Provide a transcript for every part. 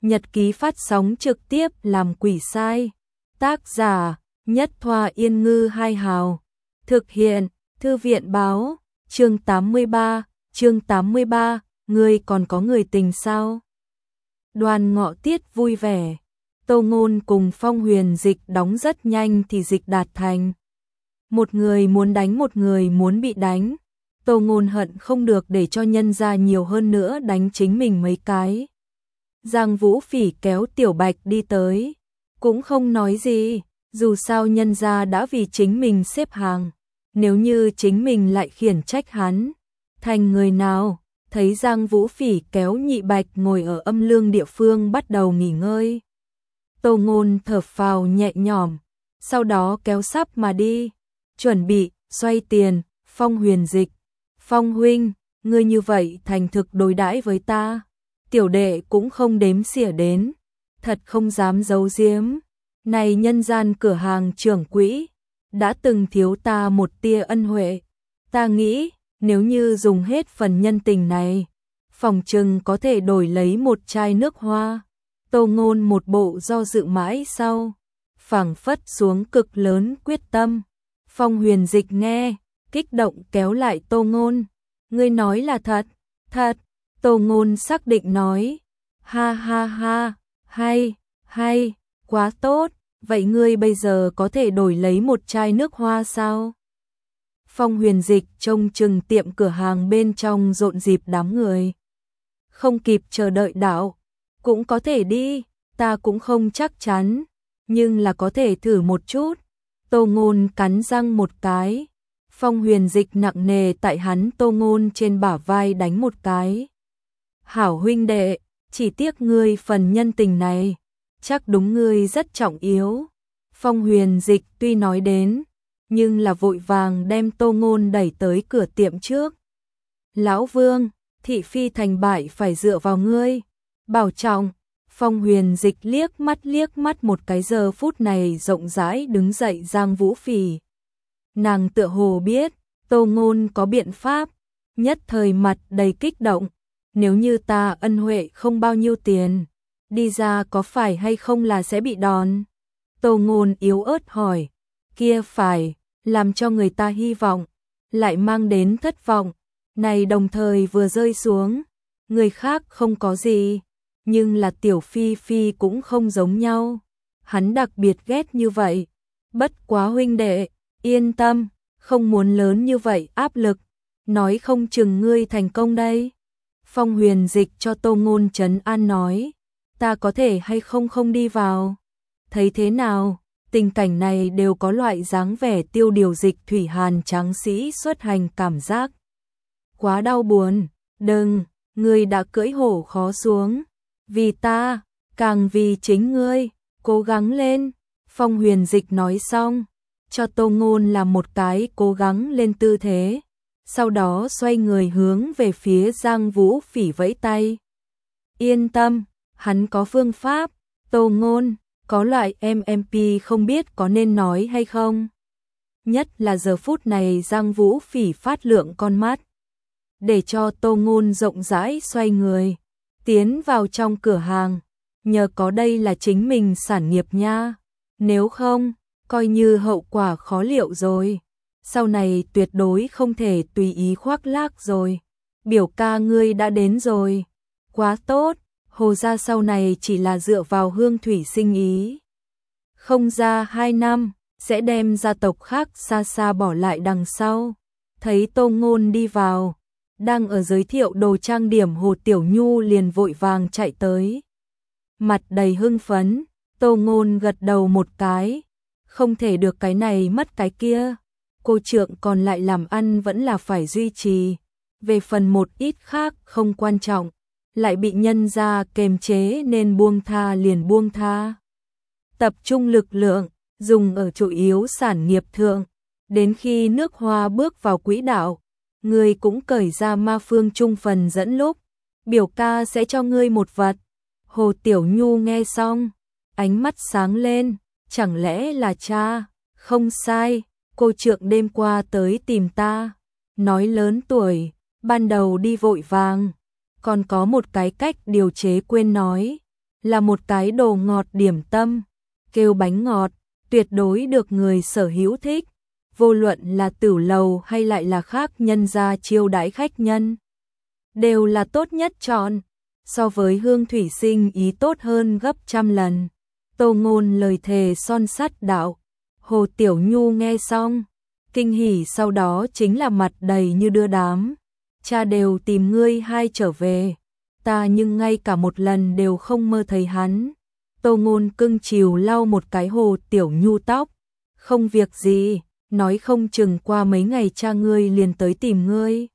nhật ký phát sóng trực tiếp làm quỷ sai. Tác giả Nhất Thoa Yên Ngư Hai Hào. Thực hiện Thư viện Báo. Chương 83, ngươi còn có người tình sao? Đoàn Ngọ Tiết vui vẻ. Tô Ngôn cùng Phong Huyền Dịch đóng rất nhanh thì dịch đạt thành. Một người muốn đánh, một người muốn bị đánh. Tô Ngôn hận không được để cho nhân ra nhiều hơn nữa đánh chính mình mấy cái. Giang Vũ Phỉ kéo Tiểu Bạch đi tới, cũng không nói gì, dù sao nhân ra đã vì chính mình xếp hàng. Nếu như chính mình lại khiển trách hắn, thành người nào? Thấy Giang Vũ Phỉ kéo Nhị Bạch ngồi ở âm lương địa phương bắt đầu nghỉ ngơi. Tô Ngôn thở phào nhẹ nhõm, sau đó kéo sắp mà đi, chuẩn bị xoay tiền. Phong Huyền Dịch, Phong huynh, ngươi như vậy thành thực đối đãi với ta, tiểu đệ cũng không đếm xỉa đến, thật không dám giấu giếm. Này nhân gian cửa hàng trưởng quỹ, đã từng thiếu ta một tia ân huệ, ta nghĩ nếu như dùng hết phần nhân tình này, phòng chừng có thể đổi lấy một chai nước hoa. Tô Ngôn một bộ do dự mãi sau, phảng phất xuống cực lớn quyết tâm. Phong Huyền Dịch nghe, kích động kéo lại Tô Ngôn. Ngươi nói là thật? Thật. Tô Ngôn xác định nói. Ha ha ha, hay, quá tốt. Vậy ngươi bây giờ có thể đổi lấy một chai nước hoa sao? Phong Huyền Dịch trông chừng tiệm cửa hàng bên trong rộn rịp đám người. Không kịp chờ đợi đạo, cũng có thể đi, ta cũng không chắc chắn, nhưng là có thể thử một chút. Tô Ngôn cắn răng một cái. Phong Huyền Dịch nặng nề tại hắn Tô Ngôn trên bả vai đánh một cái. Hảo huynh đệ, chỉ tiếc ngươi phần nhân tình này, chắc đúng ngươi rất trọng yếu. Phong Huyền Dịch tuy nói đến, nhưng là vội vàng đem Tô Ngôn đẩy tới cửa tiệm trước. Lão Vương, thị phi thành bại phải dựa vào ngươi, bảo trọng. Phong Huyền Dịch liếc mắt một cái giờ phút này rộng rãi đứng dậy Giang Vũ Phỉ. Nàng tựa hồ biết Tô Ngôn có biện pháp, nhất thời mặt đầy kích động. Nếu như ta ân huệ không bao nhiêu tiền, đi ra có phải hay không là sẽ bị đòn? Tô Ngôn yếu ớt hỏi. Kia phải, làm cho người ta hy vọng, lại mang đến thất vọng. Này đồng thời vừa rơi xuống, người khác không có gì, nhưng là Tiểu Phi Phi cũng không giống nhau. Hắn đặc biệt ghét như vậy. Bất quá huynh đệ, yên tâm, không muốn lớn như vậy áp lực, nói không chừng ngươi thành công đây. Phong Huyền Dịch cho Tô Ngôn trấn an nói, ta có thể hay không đi vào. Thấy thế nào, tình cảnh này đều có loại dáng vẻ Tiêu Điều Dịch thủy hàn tráng sĩ xuất hành cảm giác. Quá đau buồn, đừng, ngươi đã cưỡi hổ khó xuống. Vì ta, càng vì chính ngươi, cố gắng lên. Phong Huyền Dịch nói xong, cho Tô Ngôn làm một cái cố gắng lên tư thế, sau đó xoay người hướng về phía Giang Vũ Phỉ vẫy tay. Yên tâm, hắn có phương pháp. Tô Ngôn, có loại MMP không biết có nên nói hay không. Nhất là giờ phút này Giang Vũ Phỉ phát lượng con mắt, để cho Tô Ngôn rộng rãi xoay người, tiến vào trong cửa hàng. Nhờ có đây là chính mình sản nghiệp nha, nếu không, coi như hậu quả khó liệu rồi. Sau này tuyệt đối không thể tùy ý khoác lác rồi. Biểu ca ngươi đã đến rồi, quá tốt. Hồ gia sau này chỉ là dựa vào hương thủy sinh ý, không ra 2 năm sẽ đem gia tộc khác xa xa bỏ lại đằng sau. Thấy Tô Ngôn đi vào, đang ở giới thiệu đồ trang điểm Hồ Tiểu Nhu liền vội vàng chạy tới, mặt đầy hưng phấn. Tô Ngôn gật đầu một cái, không thể được cái này mất cái kia, cô trượng còn lại làm ăn vẫn là phải duy trì, về phần một ít khác không quan trọng, lại bị nhân gia kềm chế nên buông tha liền buông tha. Tập trung lực lượng, dùng ở chủ yếu sản nghiệp thượng, đến khi nước hoa bước vào quỹ đạo, ngươi cũng cởi ra ma phương trung phần dẫn lúc, biểu ca sẽ cho ngươi một vật. Hồ Tiểu Nhu nghe xong, ánh mắt sáng lên, chẳng lẽ là cha? Không sai, cô trượng đêm qua tới tìm ta, nói lớn tuổi, ban đầu đi vội vàng, còn có một cái cách điều chế quên nói, là một cái đồ ngọt điểm tâm, kêu bánh ngọt, tuyệt đối được người sở hữu thích, vô luận là tửu lầu hay lại là khác nhân gia chiêu đãi khách nhân, đều là tốt nhất chọn, so với Hương Thủy Sinh ý tốt hơn gấp trăm lần. Tô Ngôn lời thề son sắt đạo. Hồ Tiểu Nhu nghe xong, kinh hỉ, sau đó chính là mặt đầy như đưa đám. Cha đều tìm ngươi hai trở về, ta nhưng ngay cả một lần đều không mơ thấy hắn. Tô Ngôn cưng chiều lau một cái Hồ Tiểu Nhu tóc. Không việc gì, nói không chừng qua mấy ngày cha ngươi liền tới tìm ngươi.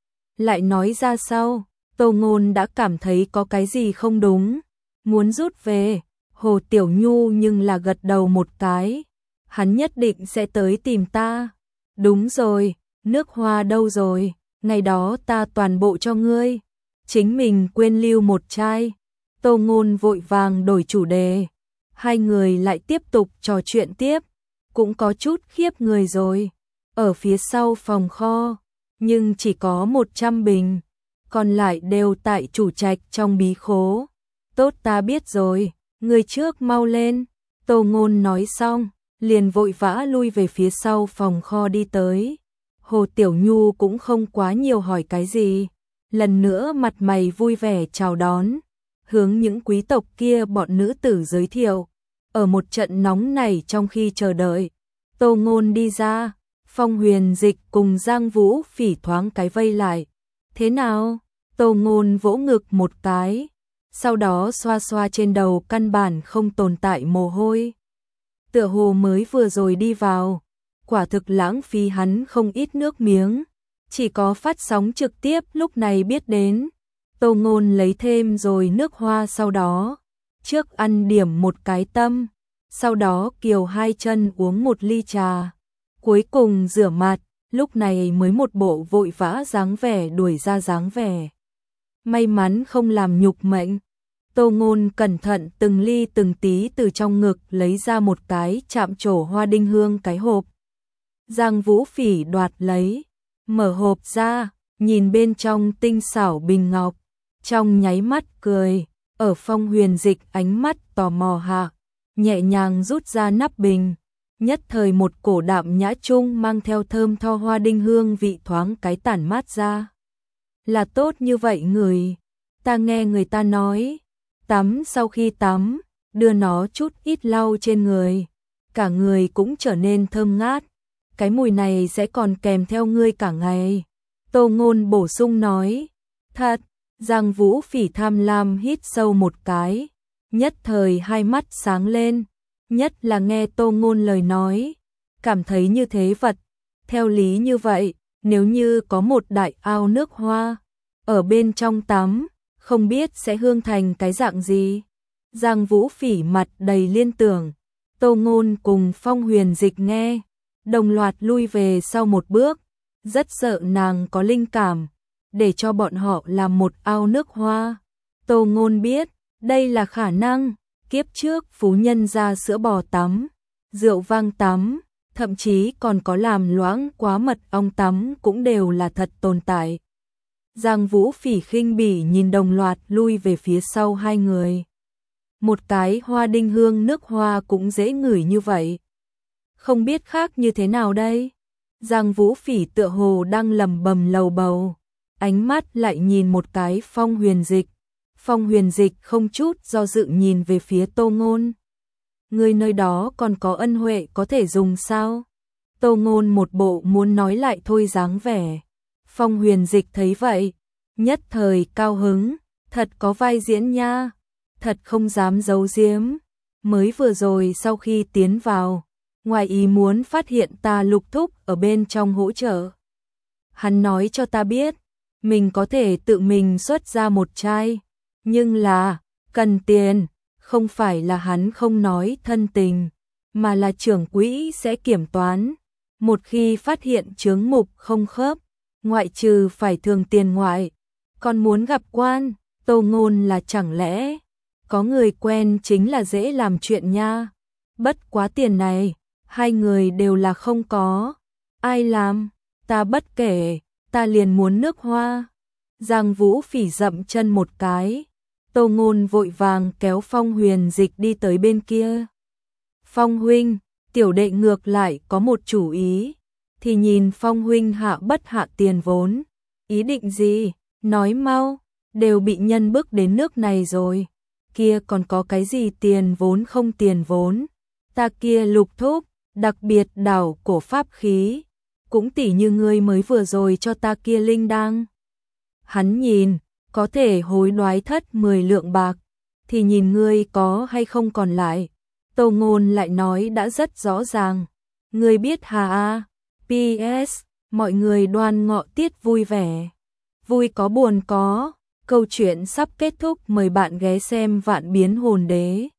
Lại nói ra sau, Tô Ngôn đã cảm thấy có cái gì không đúng, muốn rút về. Hồ Tiểu Nhu nhưng là gật đầu một cái, hắn nhất định sẽ tới tìm ta. Đúng rồi, nước hoa đâu rồi, ngày đó ta toàn bộ cho ngươi, chính mình quên lưu một chai. Tô Ngôn vội vàng đổi chủ đề, hai người lại tiếp tục trò chuyện tiếp, cũng có chút khiếp người rồi. Ở phía sau phòng kho, nhưng chỉ có 100 bình, còn lại đều tại chủ trạch trong bí khố. Tốt, ta biết rồi, người trước mau lên. Tô Ngôn nói xong, liền vội vã lui về phía sau phòng kho đi tới. Hồ Tiểu Nhu cũng không quá nhiều hỏi cái gì, lần nữa mặt mày vui vẻ chào đón, hướng những quý tộc kia bọn nữ tử giới thiệu. Ở một trận nóng này trong khi chờ đợi, Tô Ngôn đi ra, Phong Huyền Dịch cùng Giang Vũ Phỉ thoáng cái vây lại. Thế nào? Tô Ngôn vỗ ngực một cái, sau đó xoa xoa trên đầu căn bản không tồn tại mồ hôi. Tựa hồ mới vừa rồi đi vào, quả thực lãng phí hắn không ít nước miếng, chỉ có phát sóng trực tiếp lúc này biết đến. Tô Ngôn lấy thêm rồi nước hoa, sau đó trước ăn điểm một cái tâm, sau đó kiều hai chân uống một ly trà, cuối cùng rửa mặt, lúc này mới một bộ vội vã dáng vẻ đuổi ra dáng vẻ. May mắn không làm nhục mệnh. Tô Ngôn cẩn thận từng ly từng tí từ trong ngực lấy ra một cái chạm trổ hoa đinh hương cái hộp. Giang Vũ Phỉ đoạt lấy, mở hộp ra, nhìn bên trong tinh xảo bình ngọc, trong nháy mắt cười, ở Phong Huyền Dịch ánh mắt tò mò hạ, nhẹ nhàng rút ra nắp bình, nhất thời một cổ đạm nhã trung mang theo thơm tho hoa đinh hương vị thoáng cái tản mát ra. Là tốt như vậy người, ta nghe người ta nói, tắm sau khi tắm, đưa nó chút ít lau trên người, cả người cũng trở nên thơm ngát, cái mùi này sẽ còn kèm theo ngươi cả ngày. Tô Ngôn bổ sung nói, thật. Giang Vũ Phỉ tham lam hít sâu một cái, nhất thời hai mắt sáng lên, nhất là nghe Tô Ngôn lời nói, cảm thấy như thế vật. Theo lý như vậy, nếu như có một đại ao nước hoa ở bên trong tắm, không biết sẽ hương thành cái dạng gì. Giang Vũ Phỉ mặt đầy liên tưởng. Tô Ngôn cùng Phong Huyền Dịch nghe, đồng loạt lui về sau một bước, rất sợ nàng có linh cảm để cho bọn họ làm một ao nước hoa. Tô Ngôn biết, đây là khả năng, kiếp trước phú nhân ra sữa bò tắm, rượu vang tắm, thậm chí còn có làm loãng quá mật ong tắm cũng đều là thật tồn tại. Giang Vũ Phỉ khinh bỉ nhìn đồng loạt lui về phía sau hai người. Một cái hoa đinh hương nước hoa cũng dễ ngửi như vậy, không biết khác như thế nào đây. Giang Vũ Phỉ tựa hồ đang lẩm bẩm lầu bầu, ánh mắt lại nhìn một cái Phong Huyền Dịch. Phong Huyền Dịch không chút do dự nhìn về phía Tô Ngôn. Người nơi đó còn có ân huệ có thể dùng sao? Tô Ngôn một bộ muốn nói lại thôi dáng vẻ. Phong Huyền Dịch thấy vậy, nhất thời cao hứng, thật có vai diễn nha, thật không dám giấu giếm. Mới vừa rồi sau khi tiến vào, ngoài ý muốn phát hiện ta Lục Thúc ở bên trong hỗ trợ. Hắn nói cho ta biết, mình có thể tự mình xuất ra một chai, nhưng là, cần tiền, không phải là hắn không nói thân tình, mà là trưởng quỹ sẽ kiểm toán. Một khi phát hiện chướng mục không khớp, ngoại trừ phải thường tiền ngoại, còn muốn gặp quan. Tô Ngôn là chẳng lẽ, có người quen chính là dễ làm chuyện nha. Bất quá tiền này, hai người đều là không có. Ai làm, ta bất kể, ta liền muốn nước hoa. Giang Vũ Phỉ dậm chân một cái, Tô Ngôn vội vàng kéo Phong Huyền Dịch đi tới bên kia. Phong huynh, tiểu đệ ngược lại có một chủ ý, thì nhìn Phong huynh hạ bất hạ tiền vốn. Ý định gì? Nói mau, đều bị nhân bức đến nước này rồi. Kia còn có cái gì tiền vốn không tiền vốn. Ta kia Lục thúc, đặc biệt đảo cổ pháp khí, cũng tỉ như ngươi mới vừa rồi cho ta kia linh đăng. Hắn nhìn, có thể hối đoái thất 10 lượng bạc, thì nhìn ngươi có hay không còn lại. Tô Ngôn lại nói đã rất rõ ràng. Ngươi biết hà a. PS, mọi người Đoan Ngọ tiết vui vẻ. Vui có buồn có. Câu chuyện sắp kết thúc, mời bạn ghé xem Vạn Biến Hồn Đế.